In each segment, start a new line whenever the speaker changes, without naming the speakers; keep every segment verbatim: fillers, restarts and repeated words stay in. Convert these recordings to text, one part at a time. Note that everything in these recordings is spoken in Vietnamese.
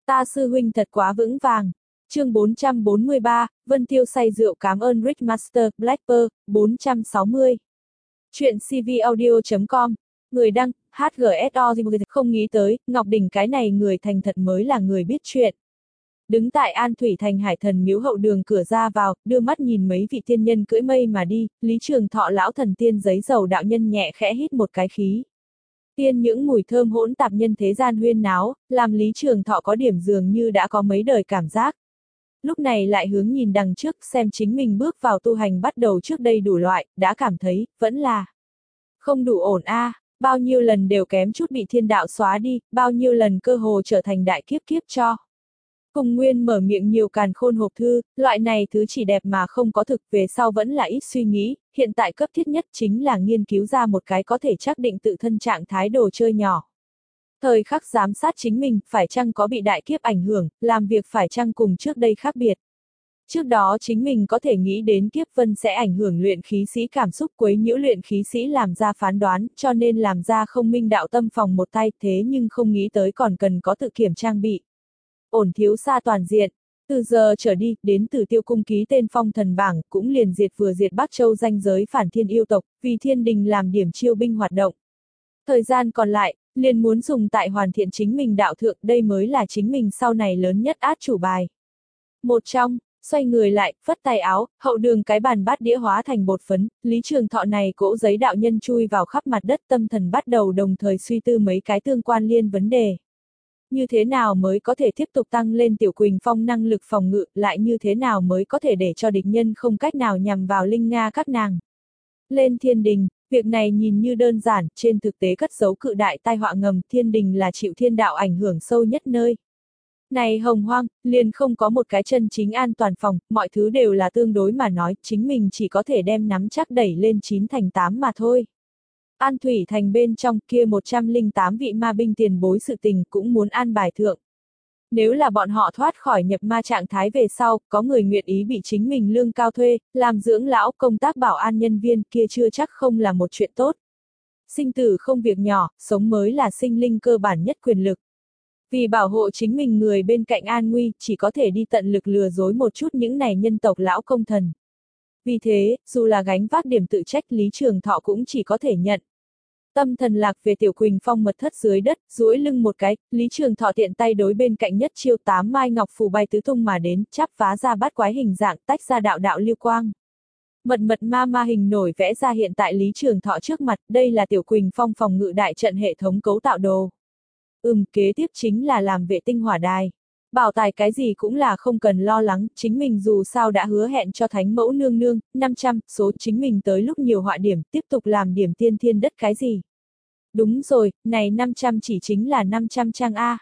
Ta sư huynh thật quá vững vàng. Chương bốn trăm bốn mươi ba, Vân Tiêu say rượu cảm ơn Rick Master, Blackbird, bốn trăm sáu mươi. Chuyện cvaudio chấm com. Người đăng, hát giê ét o không nghĩ tới, Ngọc Đình cái này người thành thật mới là người biết chuyện. Đứng tại An Thủy Thành Hải Thần miếu hậu đường cửa ra vào, đưa mắt nhìn mấy vị tiên nhân cưỡi mây mà đi, Lý Trường Thọ lão thần tiên giấy dầu đạo nhân nhẹ khẽ hít một cái khí. Tiên những mùi thơm hỗn tạp nhân thế gian huyên náo, làm Lý Trường Thọ có điểm dường như đã có mấy đời cảm giác. Lúc này lại hướng nhìn đằng trước xem chính mình bước vào tu hành bắt đầu trước đây đủ loại, đã cảm thấy, vẫn là không đủ ổn a à, bao nhiêu lần đều kém chút bị thiên đạo xóa đi, bao nhiêu lần cơ hồ trở thành đại kiếp kiếp cho. Cùng Nguyên mở miệng nhiều càn khôn hộp thư, loại này thứ chỉ đẹp mà không có thực về sau vẫn là ít suy nghĩ, hiện tại cấp thiết nhất chính là nghiên cứu ra một cái có thể xác định tự thân trạng thái đồ chơi nhỏ. Thời khắc giám sát chính mình, phải chăng có bị đại kiếp ảnh hưởng, làm việc phải chăng cùng trước đây khác biệt. Trước đó chính mình có thể nghĩ đến kiếp vân sẽ ảnh hưởng luyện khí sĩ cảm xúc quấy nhiễu luyện khí sĩ làm ra phán đoán, cho nên làm ra không minh đạo tâm phòng một tay, thế nhưng không nghĩ tới còn cần có tự kiểm trang bị. Ổn thiếu xa toàn diện, từ giờ trở đi, đến từ tiêu cung ký tên phong thần bảng, cũng liền diệt vừa diệt Bắc Châu danh giới phản thiên yêu tộc, vì thiên đình làm điểm chiêu binh hoạt động. Thời gian còn lại, liền muốn dùng tại hoàn thiện chính mình đạo thượng, đây mới là chính mình sau này lớn nhất át chủ bài. Một trong, xoay người lại, phất tay áo, hậu đường cái bàn bát đĩa hóa thành bột phấn, Lý Trường Thọ này cỗ giấy đạo nhân chui vào khắp mặt đất, tâm thần bắt đầu đồng thời suy tư mấy cái tương quan liên vấn đề. Như thế nào mới có thể tiếp tục tăng lên Tiểu Quỳnh Phong năng lực phòng ngự, lại như thế nào mới có thể để cho địch nhân không cách nào nhằm vào Linh Nga các nàng. Lên thiên đình, việc này nhìn như đơn giản, trên thực tế cất giấu cự đại tai họa ngầm, thiên đình là chịu thiên đạo ảnh hưởng sâu nhất nơi. Này hồng hoang, liền không có một cái chân chính an toàn phòng, mọi thứ đều là tương đối mà nói, chính mình chỉ có thể đem nắm chắc đẩy lên chín thành tám mà thôi. An Thủy Thành bên trong kia một trăm lẻ tám vị ma binh tiền bối sự tình cũng muốn an bài thượng. Nếu là bọn họ thoát khỏi nhập ma trạng thái về sau, có người nguyện ý bị chính mình lương cao thuê, làm dưỡng lão công tác bảo an nhân viên kia chưa chắc không là một chuyện tốt. Sinh tử không việc nhỏ, sống mới là sinh linh cơ bản nhất quyền lực. Vì bảo hộ chính mình người bên cạnh an nguy, chỉ có thể đi tận lực lừa dối một chút những này nhân tộc lão công thần. Vì thế, dù là gánh vác điểm tự trách Lý Trường Thọ cũng chỉ có thể nhận. Tâm thần lạc về Tiểu Quỳnh Phong mật thất dưới đất, duỗi lưng một cái, Lý Trường Thọ tiện tay đối bên cạnh nhất chiêu tám mai ngọc phù bay tứ tung mà đến, chắp vá ra bát quái hình dạng, tách ra đạo đạo lưu quang. Mật mật ma ma hình nổi vẽ ra hiện tại Lý Trường Thọ trước mặt, đây là Tiểu Quỳnh Phong phòng ngự đại trận hệ thống cấu tạo đồ. Ừm, kế tiếp chính là làm vệ tinh hỏa đài. Bảo tài cái gì cũng là không cần lo lắng, chính mình dù sao đã hứa hẹn cho Thánh Mẫu nương nương, năm trăm, số chính mình tới lúc nhiều họa điểm, tiếp tục làm điểm tiên thiên đất cái gì. Đúng rồi, này năm trăm chỉ chính là năm trăm trang A.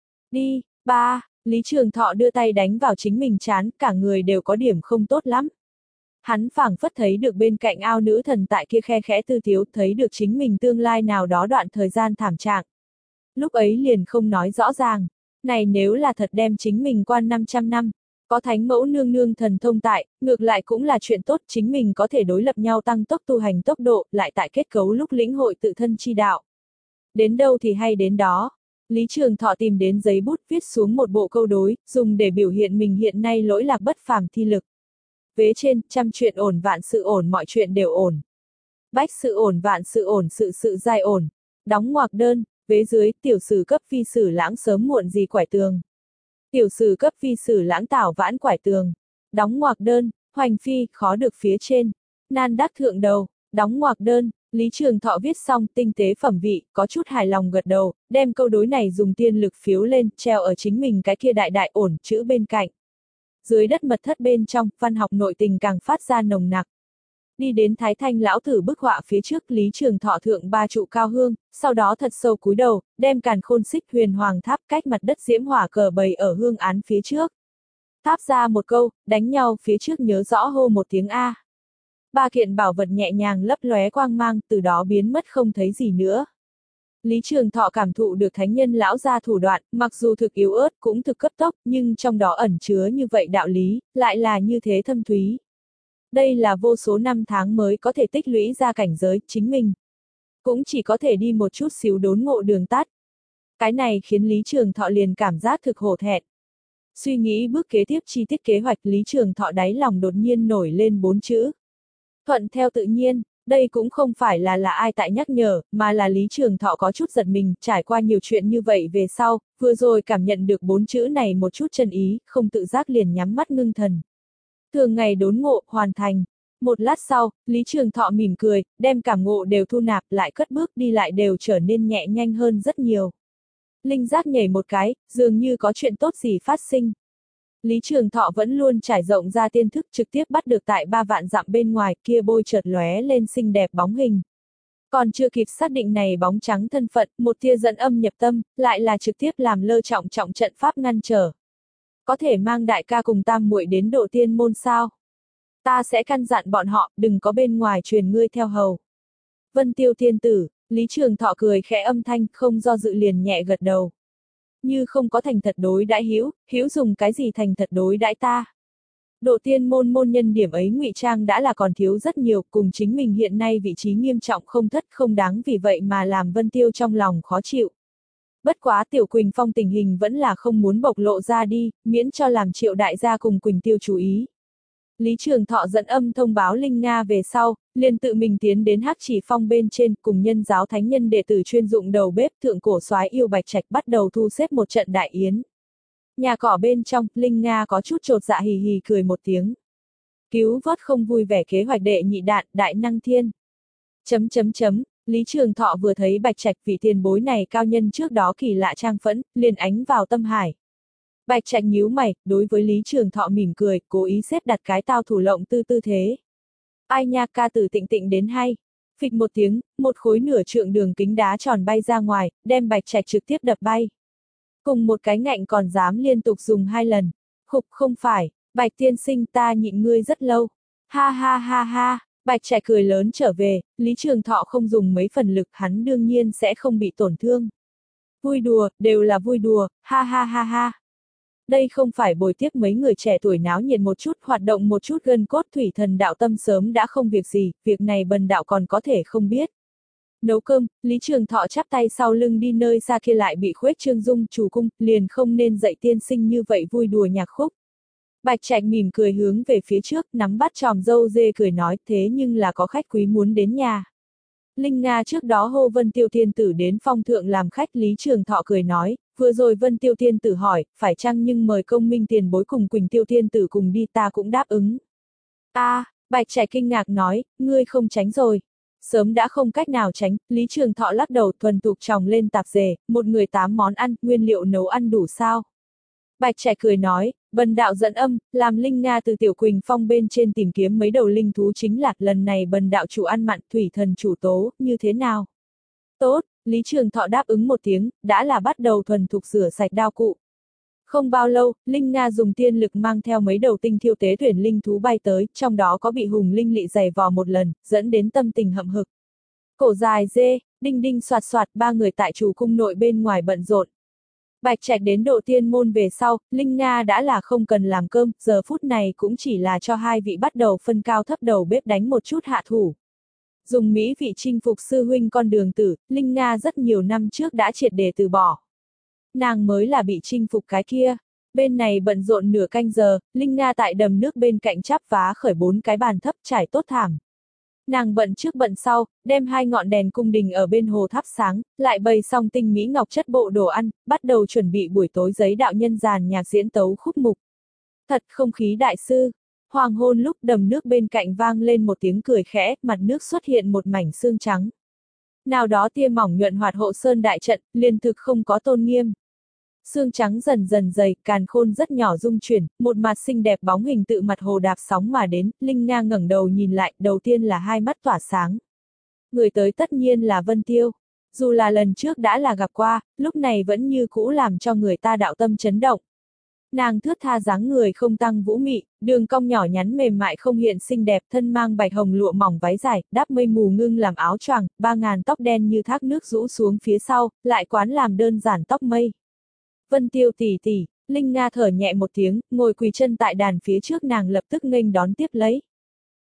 Đi, ba, Lý Trường Thọ đưa tay đánh vào chính mình chán, cả người đều có điểm không tốt lắm. Hắn phảng phất thấy được bên cạnh ao nữ thần tại kia khe khẽ tư thiếu, thấy được chính mình tương lai nào đó đoạn thời gian thảm trạng. Lúc ấy liền không nói rõ ràng. Này nếu là thật đem chính mình quan năm trăm năm, có Thánh Mẫu nương nương thần thông tại, ngược lại cũng là chuyện tốt, chính mình có thể đối lập nhau tăng tốc tu hành tốc độ, lại tại kết cấu lúc lĩnh hội tự thân chi đạo. Đến đâu thì hay đến đó. Lý Trường Thọ tìm đến giấy bút viết xuống một bộ câu đối, dùng để biểu hiện mình hiện nay lỗi lạc bất phàm thi lực. Vế trên, trăm chuyện ổn vạn sự ổn mọi chuyện đều ổn. Bách sự ổn vạn sự ổn sự sự giai ổn. Đóng ngoặc đơn. Vế dưới, tiểu sử cấp phi sử lãng sớm muộn gì quải tường. Tiểu sử cấp phi sử lãng tảo vãn quải tường. Đóng ngoặc đơn, hoành phi, khó được phía trên. Nan đắc thượng đầu, đóng ngoặc đơn, Lý Trường Thọ viết xong tinh tế phẩm vị, có chút hài lòng gật đầu, đem câu đối này dùng tiên lực phiếu lên, treo ở chính mình cái kia đại đại ổn chữ bên cạnh. Dưới đất mật thất bên trong, văn học nội tình càng phát ra nồng nặc. Đi đến Thái Thanh lão tử bức họa phía trước, Lý Trường Thọ thượng ba trụ cao hương, sau đó thật sâu cúi đầu, đem càn khôn xích huyền hoàng tháp cách mặt đất diễm hỏa cờ bày ở hương án phía trước. Tháp ra một câu, đánh nhau phía trước nhớ rõ hô một tiếng A. Ba kiện bảo vật nhẹ nhàng lấp lóe quang mang, từ đó biến mất không thấy gì nữa. Lý Trường Thọ cảm thụ được thánh nhân lão gia thủ đoạn, mặc dù thực yếu ớt cũng thực cấp tốc, nhưng trong đó ẩn chứa như vậy đạo lý, lại là như thế thâm thúy. Đây là vô số năm tháng mới có thể tích lũy ra cảnh giới, chính mình cũng chỉ có thể đi một chút xíu đốn ngộ đường tắt. Cái này khiến Lý Trường Thọ liền cảm giác thực hổ thẹn. Suy nghĩ bước kế tiếp chi tiết kế hoạch, Lý Trường Thọ đáy lòng đột nhiên nổi lên bốn chữ. Thuận theo tự nhiên. Đây cũng không phải là là ai tại nhắc nhở, mà là Lý Trường Thọ có chút giật mình, trải qua nhiều chuyện như vậy về sau, vừa rồi cảm nhận được bốn chữ này một chút chân ý, không tự giác liền nhắm mắt ngưng thần. Thường ngày đốn ngộ, hoàn thành. Một lát sau, Lý Trường Thọ mỉm cười, đem cảm ngộ đều thu nạp, lại cất bước đi lại đều trở nên nhẹ nhanh hơn rất nhiều. Linh giác nhảy một cái, dường như có chuyện tốt gì phát sinh. Lý Trường Thọ vẫn luôn trải rộng ra tiên thức, trực tiếp bắt được tại ba vạn dặm bên ngoài kia bôi chợt lóe lên xinh đẹp bóng hình. Còn chưa kịp xác định này bóng trắng thân phận, một tia dẫn âm nhập tâm, lại là trực tiếp làm lơ trọng trọng trận pháp ngăn trở. Có thể mang đại ca cùng tam muội đến độ tiên môn sao? Ta sẽ căn dặn bọn họ, đừng có bên ngoài truyền ngươi theo hầu. Vân Tiêu tiên tử, Lý Trường Thọ cười khẽ âm thanh, không do dự liền nhẹ gật đầu. Như không có thành thật đối đãi Hữu, Hữu dùng cái gì thành thật đối đãi ta? Độ tiên môn môn nhân điểm ấy ngụy trang đã là còn thiếu rất nhiều, cùng chính mình hiện nay vị trí nghiêm trọng không thất không đáng vì vậy mà làm Vân Tiêu trong lòng khó chịu. Bất quá Tiểu Quỳnh Phong tình hình vẫn là không muốn bộc lộ ra đi, miễn cho làm Triệu đại gia cùng Quỳnh Tiêu chú ý. Lý Trường Thọ dẫn âm thông báo Linh Nga về sau, liền tự mình tiến đến Hắc Chỉ Phong bên trên, cùng nhân giáo thánh nhân đệ tử chuyên dụng đầu bếp thượng cổ soái yêu Bạch Trạch bắt đầu thu xếp một trận đại yến. Nhà cỏ bên trong, Linh Nga có chút chột dạ hì hì cười một tiếng. Cứu vớt không vui vẻ kế hoạch đệ nhị đạn, đại năng thiên. Chấm chấm chấm, Lý Trường Thọ vừa thấy Bạch Trạch vị tiền bối này cao nhân trước đó kỳ lạ trang phẫn, liền ánh vào tâm hải. Bạch Trạch nhíu mày, đối với Lý Trường Thọ mỉm cười, cố ý xếp đặt cái tao thủ lộng tư tư thế. Ai nha, ca tử tịnh tịnh đến hay. Phịch một tiếng, một khối nửa trượng đường kính đá tròn bay ra ngoài, đem Bạch Trạch trực tiếp đập bay. Cùng một cái ngạnh còn dám liên tục dùng hai lần. Khục, không phải, Bạch tiên sinh, ta nhịn ngươi rất lâu. Ha ha ha ha, Bạch Trạch cười lớn trở về, Lý Trường Thọ không dùng mấy phần lực, hắn đương nhiên sẽ không bị tổn thương. Vui đùa, đều là vui đùa, ha ha ha ha. Đây không phải bồi tiếp mấy người trẻ tuổi náo nhiệt một chút, hoạt động một chút gân cốt, thủy thần đạo tâm sớm đã không việc gì, việc này bần đạo còn có thể không biết. Nấu cơm, Lý Trường Thọ chắp tay sau lưng đi nơi xa kia lại bị khuếch trương dung chủ cung, liền không nên dạy tiên sinh như vậy vui đùa nhạc khúc. Bạch Trạch mỉm cười hướng về phía trước, nắm bắt tròm dâu dê cười nói, thế nhưng là có khách quý muốn đến nhà. Linh Nga trước đó hô Vân Tiêu Thiên Tử đến phong thượng làm khách, Lý Trường Thọ cười nói, vừa rồi Vân Tiêu Thiên Tử hỏi, phải chăng nhưng mời công minh tiền bối cùng Quỳnh Tiêu Thiên Tử cùng đi, ta cũng đáp ứng. A, à, Bạch Trạch kinh ngạc nói, ngươi không tránh rồi. Sớm đã không cách nào tránh, Lý Trường Thọ lắc đầu thuần thục tròng lên tạp dề, một người tám món ăn, nguyên liệu nấu ăn đủ sao? Bạch Trạch cười nói, bần đạo dẫn âm, làm Linh Nga từ Tiểu Quỳnh Phong bên trên tìm kiếm mấy đầu linh thú chính là, lần này bần đạo chủ ăn mặn, thủy thần chủ tố, như thế nào? Tốt, Lý Trường Thọ đáp ứng một tiếng, đã là bắt đầu thuần thục rửa sạch đao cụ. Không bao lâu, Linh Nga dùng tiên lực mang theo mấy đầu tinh thiêu tế tuyển linh thú bay tới, trong đó có bị hùng linh lị giày vò một lần, dẫn đến tâm tình hậm hực. Cổ dài dê, đinh đinh soạt soạt, ba người tại chủ cung nội bên ngoài bận rộn. Bạch Trạch đến độ tiên môn về sau, Linh Nga đã là không cần làm cơm, giờ phút này cũng chỉ là cho hai vị bắt đầu phân cao thấp đầu bếp đánh một chút hạ thủ. Dùng mỹ vị chinh phục sư huynh con đường tử, Linh Nga rất nhiều năm trước đã triệt để từ bỏ. Nàng mới là bị chinh phục cái kia. Bên này bận rộn nửa canh giờ, Linh Nga tại đầm nước bên cạnh chắp vá khởi bốn cái bàn thấp trải tốt thảm. Nàng bận trước bận sau, đem hai ngọn đèn cung đình ở bên hồ thắp sáng, lại bày xong tinh mỹ ngọc chất bộ đồ ăn, bắt đầu chuẩn bị buổi tối giấy đạo nhân giàn nhạc diễn tấu khúc mục. Thật không khí đại sư. Hoàng hôn lúc đầm nước bên cạnh vang lên một tiếng cười khẽ, mặt nước xuất hiện một mảnh xương trắng. Nào đó tia mỏng nhuận hoạt hộ sơn đại trận, liên thực không có tôn nghiêm. Xương trắng dần dần dày, càn khôn rất nhỏ rung chuyển, một mặt xinh đẹp bóng hình tự mặt hồ đạp sóng mà đến, Linh Nga ngẩng đầu nhìn lại, đầu tiên là hai mắt tỏa sáng. Người tới tất nhiên là Vân Tiêu. Dù là lần trước đã là gặp qua, lúc này vẫn như cũ làm cho người ta đạo tâm chấn động. Nàng thướt tha dáng người không tăng vũ mị, đường cong nhỏ nhắn mềm mại không hiện xinh đẹp, thân mang bạch hồng lụa mỏng váy dài, đáp mây mù ngưng làm áo choàng, ba ngàn tóc đen như thác nước rũ xuống phía sau, lại quán làm đơn giản tóc mây. Vân Tiêu tỷ tỷ, Linh Nga thở nhẹ một tiếng, ngồi quỳ chân tại đàn phía trước, nàng lập tức nghênh đón tiếp lấy.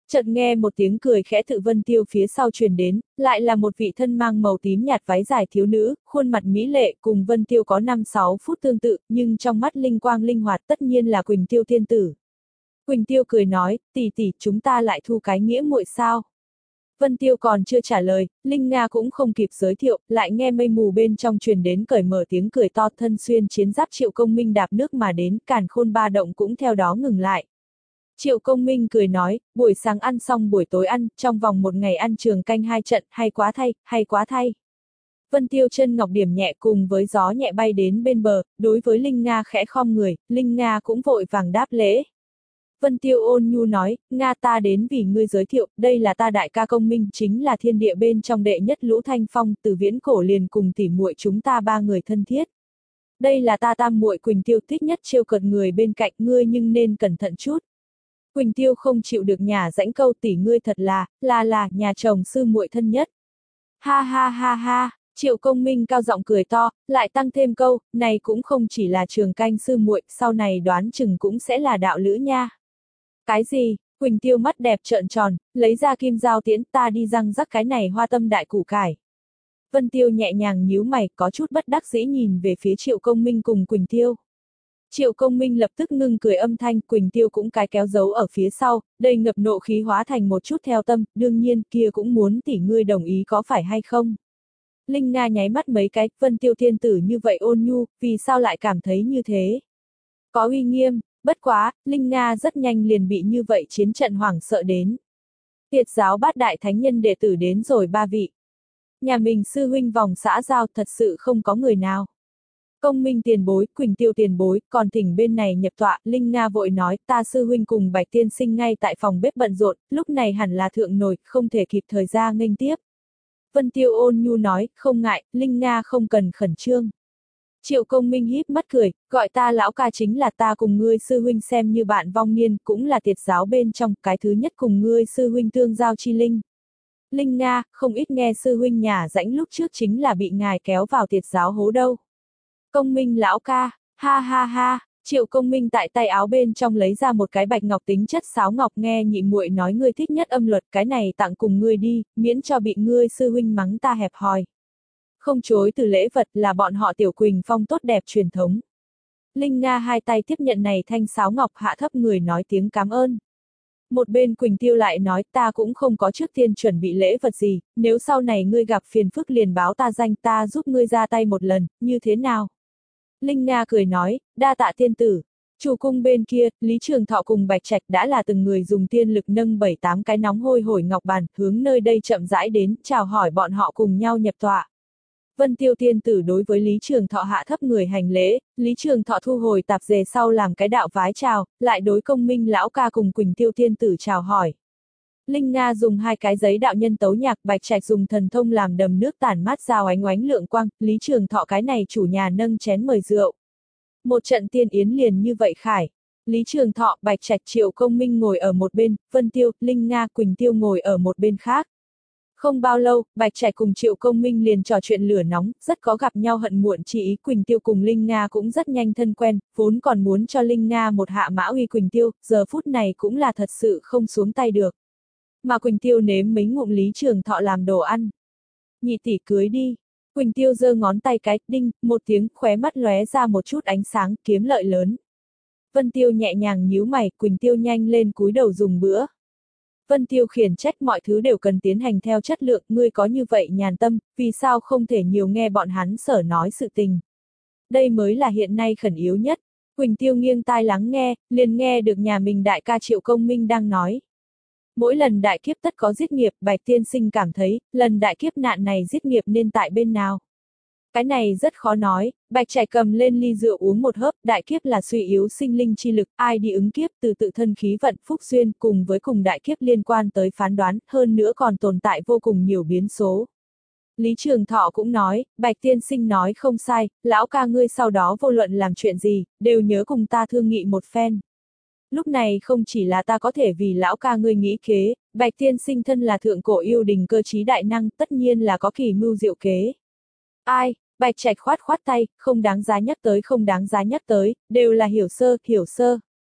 Chợt nghe một tiếng cười khẽ tự Vân Tiêu phía sau truyền đến, lại là một vị thân mang màu tím nhạt váy dài thiếu nữ, khuôn mặt mỹ lệ cùng Vân Tiêu có năm sáu phút tương tự, nhưng trong mắt linh quang linh hoạt tất nhiên là Quỳnh Tiêu tiên tử. Quỳnh Tiêu cười nói, tỷ tỷ, chúng ta lại thu cái nghĩa muội sao? Vân Tiêu còn chưa trả lời, Linh Nga cũng không kịp giới thiệu, lại nghe mây mù bên trong truyền đến cởi mở tiếng cười to, thân xuyên chiến giáp Triệu Công Minh đạp nước mà đến, càn khôn ba động cũng theo đó ngừng lại. Triệu Công Minh cười nói, buổi sáng ăn xong buổi tối ăn, trong vòng một ngày ăn trường canh hai trận, hay quá thay, hay quá thay. Vân Tiêu chân ngọc điểm nhẹ cùng với gió nhẹ bay đến bên bờ, đối với Linh Nga khẽ khom người, Linh Nga cũng vội vàng đáp lễ. Vân Tiêu ôn nhu nói, Nga ta đến vì ngươi giới thiệu, đây là ta đại ca Công Minh, chính là thiên địa bên trong đệ nhất lũ thanh phong, từ viễn cổ liền cùng tỉ muội chúng ta ba người thân thiết. Đây là ta tam muội Quỳnh Tiêu, thích nhất trêu cợt người bên cạnh ngươi nhưng nên cẩn thận chút. Quỳnh Tiêu không chịu được nhả rãnh câu, tỷ ngươi thật là, là là, nhà chồng sư muội thân nhất. Ha ha ha ha, Triệu Công Minh cao giọng cười to, lại tăng thêm câu, này cũng không chỉ là trường canh sư muội, sau này đoán chừng cũng sẽ là đạo lữ nha. Cái gì? Quỳnh Tiêu mắt đẹp trợn tròn, lấy ra kim dao tiễn, ta đi răng rắc cái này hoa tâm đại củ cải. Vân Tiêu nhẹ nhàng nhíu mày, có chút bất đắc dĩ nhìn về phía Triệu Công Minh cùng Quỳnh Tiêu. Triệu Công Minh lập tức ngưng cười âm thanh, Quỳnh Tiêu cũng cái kéo giấu ở phía sau, đây ngập nộ khí hóa thành một chút theo tâm, đương nhiên kia cũng muốn tỷ ngươi đồng ý có phải hay không. Linh Nga nháy mắt mấy cái, Vân Tiêu tiên tử như vậy ôn nhu, vì sao lại cảm thấy như thế? Có uy nghiêm, bất quá, Linh Nga rất nhanh liền bị như vậy chiến trận hoảng sợ đến. Tiệt giáo bát đại thánh nhân đệ tử đến rồi ba vị. Nhà mình sư huynh vòng xã giao thật sự không có người nào. Công Minh tiền bối, Quỳnh Tiêu tiền bối, còn thỉnh bên này nhập tọa, Linh Nga vội nói, ta sư huynh cùng Bạch tiên sinh ngay tại phòng bếp bận rộn, lúc này hẳn là thượng nổi, không thể kịp thời ra nghênh tiếp. Vân Tiêu ôn nhu nói, không ngại, Linh Nga không cần khẩn trương. Triệu Công Minh híp mắt cười, gọi ta lão ca chính là ta cùng ngươi sư huynh xem như bạn vong niên, cũng là tiệt giáo bên trong, cái thứ nhất cùng ngươi sư huynh tương giao chi linh. Linh Nga, không ít nghe sư huynh nhả rãnh lúc trước chính là bị ngài kéo vào tiệt giáo hố đâu. Công Minh lão ca, ha ha ha, Triệu Công Minh tại tay áo bên trong lấy ra một cái bạch ngọc tính chất sáo ngọc, nghe nhị muội nói ngươi thích nhất âm luật, cái này tặng cùng ngươi đi, miễn cho bị ngươi sư huynh mắng ta hẹp hòi. Không chối từ lễ vật là bọn họ Tiểu Quỳnh Phong tốt đẹp truyền thống. Linh Nga hai tay tiếp nhận này thanh sáo ngọc, hạ thấp người nói tiếng cảm ơn. Một bên Quỳnh Tiêu lại nói, ta cũng không có trước tiên chuẩn bị lễ vật gì, nếu sau này ngươi gặp phiền phức liền báo ta danh, ta giúp ngươi ra tay một lần, như thế nào? Linh Nga cười nói, đa tạ tiên tử. Chủ cung bên kia, Lý Trường Thọ cùng Bạch Trạch đã là từng người dùng tiên lực nâng bảy tám cái nóng hôi hổi ngọc bàn, hướng nơi đây chậm rãi đến, chào hỏi bọn họ cùng nhau nhập tọa. Vân Tiêu tiên tử đối với Lý Trường Thọ hạ thấp người hành lễ, Lý Trường Thọ thu hồi tạp dề sau làm cái đạo vái chào, lại đối Công Minh lão ca cùng Quỳnh Tiêu tiên tử chào hỏi. Linh Nga dùng hai cái giấy đạo nhân tấu nhạc, Bạch Trạch dùng thần thông làm đầm nước tản mát rào ánh oánh lượng quang, Lý Trường Thọ cái này chủ nhà nâng chén mời rượu. Một trận tiên yến liền như vậy khải. Lý Trường Thọ, Bạch Trạch, Triệu Công Minh ngồi ở một bên, Vân Tiêu, Linh Nga, Quỳnh Tiêu ngồi ở một bên khác. Không bao lâu, Bạch Trạch cùng Triệu Công Minh liền trò chuyện lửa nóng, rất có gặp nhau hận muộn chi ý. Quỳnh Tiêu cùng Linh Nga cũng rất nhanh thân quen, vốn còn muốn cho Linh Nga một hạ mã uy Quỳnh Tiêu, giờ phút này cũng là thật sự không xuống tay được. Mà Quỳnh Tiêu nếm mấy ngụm Lý Trường Thọ làm đồ ăn. Nhị tỷ cưới đi. Quỳnh Tiêu giơ ngón tay cái, đinh, một tiếng, khóe mắt lóe ra một chút ánh sáng, kiếm lợi lớn. Vân Tiêu nhẹ nhàng nhíu mày, Quỳnh Tiêu nhanh lên cúi đầu dùng bữa. Vân Tiêu khiển trách mọi thứ đều cần tiến hành theo chất lượng, ngươi có như vậy nhàn tâm, vì sao không thể nhiều nghe bọn hắn sở nói sự tình. Đây mới là hiện nay khẩn yếu nhất. Quỳnh Tiêu nghiêng tai lắng nghe, liền nghe được nhà mình đại ca Triệu Công Minh đang nói. Mỗi lần đại kiếp tất có giết nghiệp, Bạch tiên sinh cảm thấy, lần đại kiếp nạn này giết nghiệp nên tại bên nào? Cái này rất khó nói, Bạch Trạch cầm lên ly rượu uống một hớp, đại kiếp là suy yếu sinh linh chi lực, ai đi ứng kiếp từ tự thân khí vận phúc duyên cùng với cùng đại kiếp liên quan tới phán đoán, hơn nữa còn tồn tại vô cùng nhiều biến số. Lý Trường Thọ cũng nói, Bạch tiên sinh nói không sai, lão ca ngươi sau đó vô luận làm chuyện gì, đều nhớ cùng ta thương nghị một phen. Lúc này không chỉ là ta có thể vì lão ca ngươi nghĩ kế, Bạch tiên sinh thân là thượng cổ yêu đình cơ trí đại năng, tất nhiên là có kỳ mưu diệu kế. Ai, Bạch Trạch khoát khoát tay, không đáng giá nhắc tới không đáng giá nhắc tới, đều là hiểu sơ, hiểu sơ.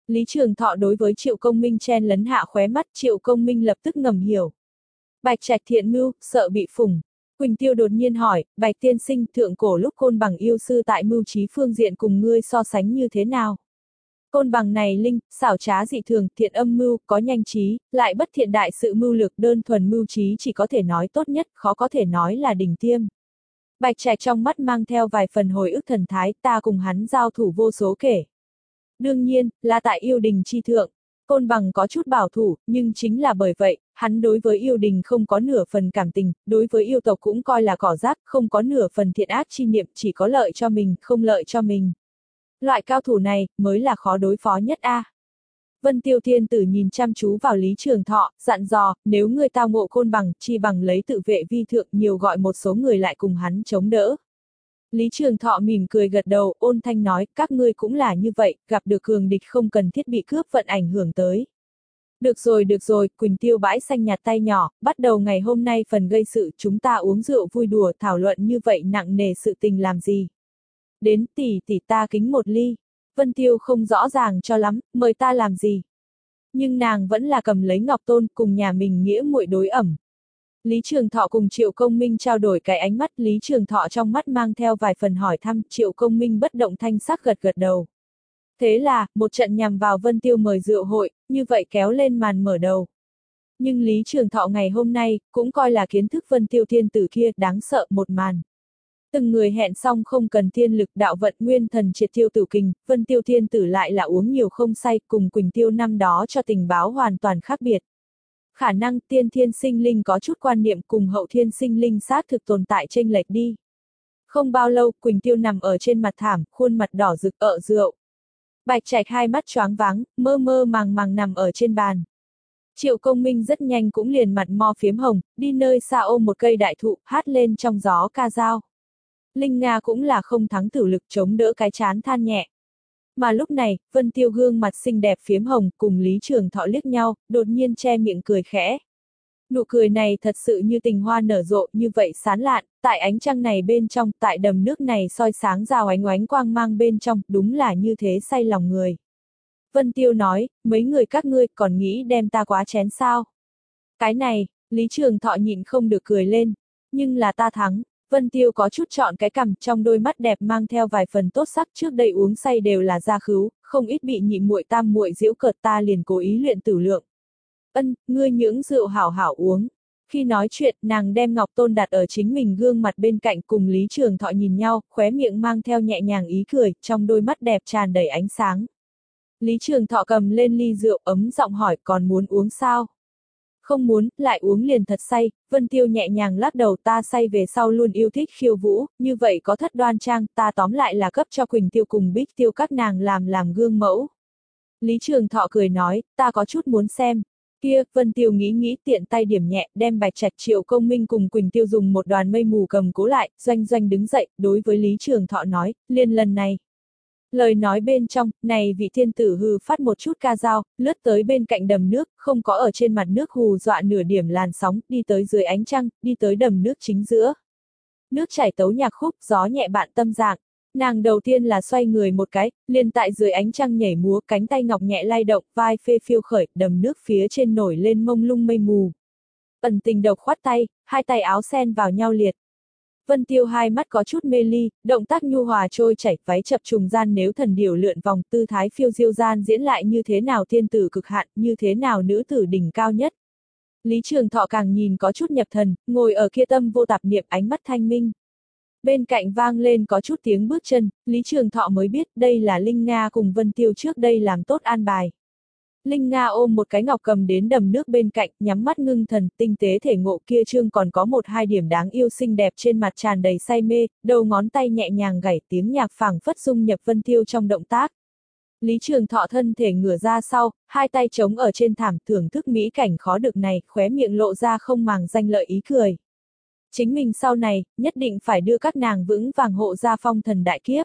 Lý Trường Thọ đối với Triệu Công Minh chen lấn hạ khóe mắt, Triệu Công Minh lập tức ngầm hiểu. Bạch Trạch thiện mưu, sợ bị phủng. Quỳnh Tiêu đột nhiên hỏi, Bạch tiên sinh, thượng cổ lúc Côn Bằng yêu sư tại mưu trí phương diện cùng ngươi so sánh như thế nào? Côn Bằng này linh, xảo trá dị thường, thiện âm mưu, có nhanh trí, lại bất thiện đại sự mưu lược, đơn thuần mưu trí chỉ có thể nói tốt nhất, khó có thể nói là đỉnh tiêm. Bạch Trạch trong mắt mang theo vài phần hồi ức thần thái, ta cùng hắn giao thủ vô số kể. Đương nhiên, là tại yêu đình chi thượng. Côn Bằng có chút bảo thủ, nhưng chính là bởi vậy, hắn đối với yêu đình không có nửa phần cảm tình, đối với yêu tộc cũng coi là cỏ rác, không có nửa phần thiện ác chi niệm, chỉ có lợi cho mình, không lợi cho mình. Loại cao thủ này, mới là khó đối phó nhất a. Vân Tiêu Thiên Tử nhìn chăm chú vào Lý Trường Thọ, dặn dò, nếu ngươi tao ngộ Côn Bằng, chi bằng lấy tự vệ vi thượng, nhiều gọi một số người lại cùng hắn chống đỡ. Lý Trường Thọ mỉm cười gật đầu, ôn thanh nói, các ngươi cũng là như vậy, gặp được cường địch không cần thiết bị cướp vận ảnh hưởng tới. Được rồi được rồi, Quỳnh Tiêu bãi xanh nhạt tay nhỏ, bắt đầu ngày hôm nay phần gây sự chúng ta uống rượu vui đùa thảo luận như vậy nặng nề sự tình làm gì. Đến tỷ tỷ ta kính một ly. Vân Tiêu không rõ ràng cho lắm, mời ta làm gì. Nhưng nàng vẫn là cầm lấy ngọc tôn cùng nhà mình nghĩa muội đối ẩm. Lý Trường Thọ cùng Triệu Công Minh trao đổi cái ánh mắt, Lý Trường Thọ trong mắt mang theo vài phần hỏi thăm, Triệu Công Minh bất động thanh sắc gật gật đầu. Thế là, một trận nhằm vào Vân Tiêu mời rượu hội, như vậy kéo lên màn mở đầu. Nhưng Lý Trường Thọ ngày hôm nay, cũng coi là kiến thức Vân Tiêu thiên tử kia, đáng sợ một màn. Từng người hẹn xong không cần thiên lực đạo vận nguyên thần triệt tiêu tử kình, Vân Tiêu thiên tử lại là uống nhiều không say, cùng Quỳnh Tiêu năm đó cho tình báo hoàn toàn khác biệt. Khả năng tiên thiên sinh linh có chút quan niệm cùng hậu thiên sinh linh xác thực tồn tại chênh lệch đi. Không bao lâu, Quỳnh Tiêu nằm ở trên mặt thảm, khuôn mặt đỏ rực ợ rượu. Bạch Trạch hai mắt choáng váng, mơ mơ màng màng nằm ở trên bàn. Triệu Công Minh rất nhanh cũng liền mặt mo phiếm hồng, đi nơi xa ôm một cây đại thụ, hát lên trong gió ca dao. Linh Nga cũng là không thắng tử lực chống đỡ cái chán than nhẹ. Mà lúc này, Vân Tiêu gương mặt xinh đẹp phiếm hồng cùng Lý Trường Thọ liếc nhau, đột nhiên che miệng cười khẽ. Nụ cười này thật sự như tình hoa nở rộ như vậy sán lạn, tại ánh trăng này bên trong, tại đầm nước này soi sáng rào ánh oánh quang mang bên trong, đúng là như thế say lòng người. Vân Tiêu nói, mấy người các ngươi còn nghĩ đem ta quá chén sao? Cái này, Lý Trường Thọ nhịn không được cười lên, nhưng là ta thắng. Vân Tiêu có chút chọn cái cằm, trong đôi mắt đẹp mang theo vài phần tốt sắc, trước đây uống say đều là gia khứu, không ít bị nhị muội tam muội giễu cợt, ta liền cố ý luyện tử lượng. Ân, ngươi những rượu hảo hảo uống. Khi nói chuyện, nàng đem ngọc tôn đặt ở chính mình gương mặt bên cạnh, cùng Lý Trường Thọ nhìn nhau, khóe miệng mang theo nhẹ nhàng ý cười, trong đôi mắt đẹp tràn đầy ánh sáng. Lý Trường Thọ cầm lên ly rượu, ấm giọng hỏi, còn muốn uống sao? Không muốn, lại uống liền thật say. Vân Tiêu nhẹ nhàng lắc đầu, ta say về sau luôn yêu thích khiêu vũ, như vậy có thất đoan trang, ta tóm lại là cấp cho Quỳnh Tiêu cùng Bích Tiêu các nàng làm làm gương mẫu. Lý Trường Thọ cười nói, ta có chút muốn xem. Kia, Vân Tiêu nghĩ nghĩ tiện tay điểm nhẹ, đem Bạch Trạch Triệu Công Minh cùng Quỳnh Tiêu dùng một đoàn mây mù cầm cố lại, doanh doanh đứng dậy, đối với Lý Trường Thọ nói, liền lần này. Lời nói bên trong, này vị thiên tử hừ phát một chút ca dao, lướt tới bên cạnh đầm nước, không có ở trên mặt nước hù dọa nửa điểm làn sóng, đi tới dưới ánh trăng, đi tới đầm nước chính giữa. Nước chảy tấu nhạc khúc, gió nhẹ bạn tâm dạng. Nàng đầu tiên là xoay người một cái, liền tại dưới ánh trăng nhảy múa, cánh tay ngọc nhẹ lay động, vai phê phiêu khởi, đầm nước phía trên nổi lên mông lung mây mù. Ẩn tình độc khoát tay, hai tay áo sen vào nhau liệt. Vân Tiêu hai mắt có chút mê ly, động tác nhu hòa trôi chảy, váy chập trùng gian nếu thần điểu lượn vòng, tư thái phiêu diêu gian diễn lại như thế nào thiên tử cực hạn, như thế nào nữ tử đỉnh cao nhất. Lý Trường Thọ càng nhìn có chút nhập thần, ngồi ở kia tâm vô tạp niệm, ánh mắt thanh minh. Bên cạnh vang lên có chút tiếng bước chân, Lý Trường Thọ mới biết đây là Linh Nga cùng Vân Tiêu trước đây làm tốt an bài. Linh Nga ôm một cái ngọc cầm đến đầm nước bên cạnh, nhắm mắt ngưng thần, tinh tế thể ngộ kia trương còn có một hai điểm đáng yêu xinh đẹp trên mặt tràn đầy say mê, đầu ngón tay nhẹ nhàng gảy tiếng nhạc phảng phất dung nhập Vân Tiêu trong động tác. Lý Trường Thọ thân thể ngửa ra sau, hai tay chống ở trên thảm thưởng thức mỹ cảnh khó được này, khóe miệng lộ ra không màng danh lợi ý cười. Chính mình sau này, nhất định phải đưa các nàng vững vàng hộ ra phong thần đại kiếp.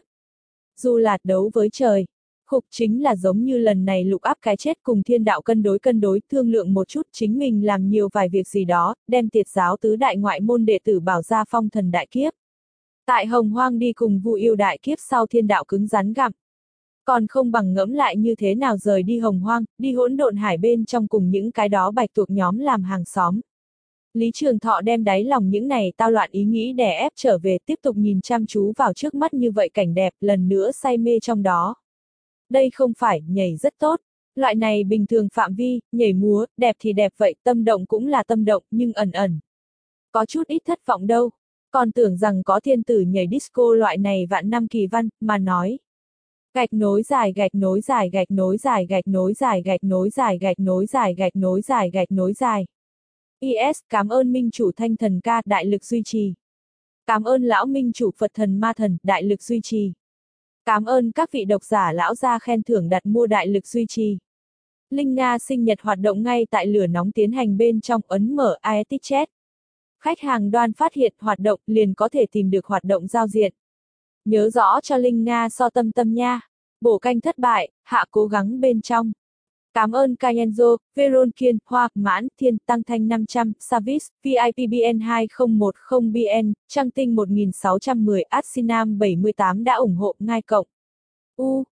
Dù là đấu với trời. Khục chính là giống như lần này lục áp cái chết cùng thiên đạo cân đối cân đối thương lượng một chút chính mình làm nhiều vài việc gì đó, đem tiệt giáo tứ đại ngoại môn đệ tử bảo ra phong thần đại kiếp. Tại Hồng Hoang đi cùng Vu yêu đại kiếp sau thiên đạo cứng rắn gặm. Còn không bằng ngẫm lại như thế nào rời đi hồng hoang, đi hỗn độn hải bên trong cùng những cái đó bạch tuộc nhóm làm hàng xóm. Lý Trường Thọ đem đáy lòng những này tao loạn ý nghĩ đè ép trở về, tiếp tục nhìn chăm chú vào trước mắt như vậy cảnh đẹp, lần nữa say mê trong đó. Đây không phải, nhảy rất tốt. Loại này bình thường phạm vi, nhảy múa, đẹp thì đẹp vậy, tâm động cũng là tâm động, nhưng ẩn ẩn. Có chút ít thất vọng đâu. Còn tưởng rằng có thiên tử nhảy disco loại này vạn năm kỳ văn, mà nói. Gạch nối dài gạch nối dài gạch nối dài gạch nối dài gạch nối dài gạch nối dài gạch nối dài gạch nối dài. i ét, cảm ơn minh chủ thanh thần ca, đại lực duy trì. Cảm ơn lão minh chủ Phật thần ma thần, đại lực duy trì. Cảm ơn các vị độc giả lão gia khen thưởng đặt mua, đại lực duy trì. Linh Nga sinh nhật hoạt động ngay tại lửa nóng tiến hành bên trong, ấn mở i ét Chat. Khách hàng đoan phát hiện hoạt động liền có thể tìm được hoạt động giao diện. Nhớ rõ cho Linh Nga so tâm tâm nha. Bổ canh thất bại, hạ cố gắng bên trong. Cảm ơn Kayenzo, Veron Kiên, Hoa, Mãn, Thiên, Tăng Thanh năm trăm, Savis, vê i pê bê en hai không một không bê en, Trăng Tinh một nghìn sáu trăm mười, Adsinam bảy mươi tám đã ủng hộ, ngai cộng. U.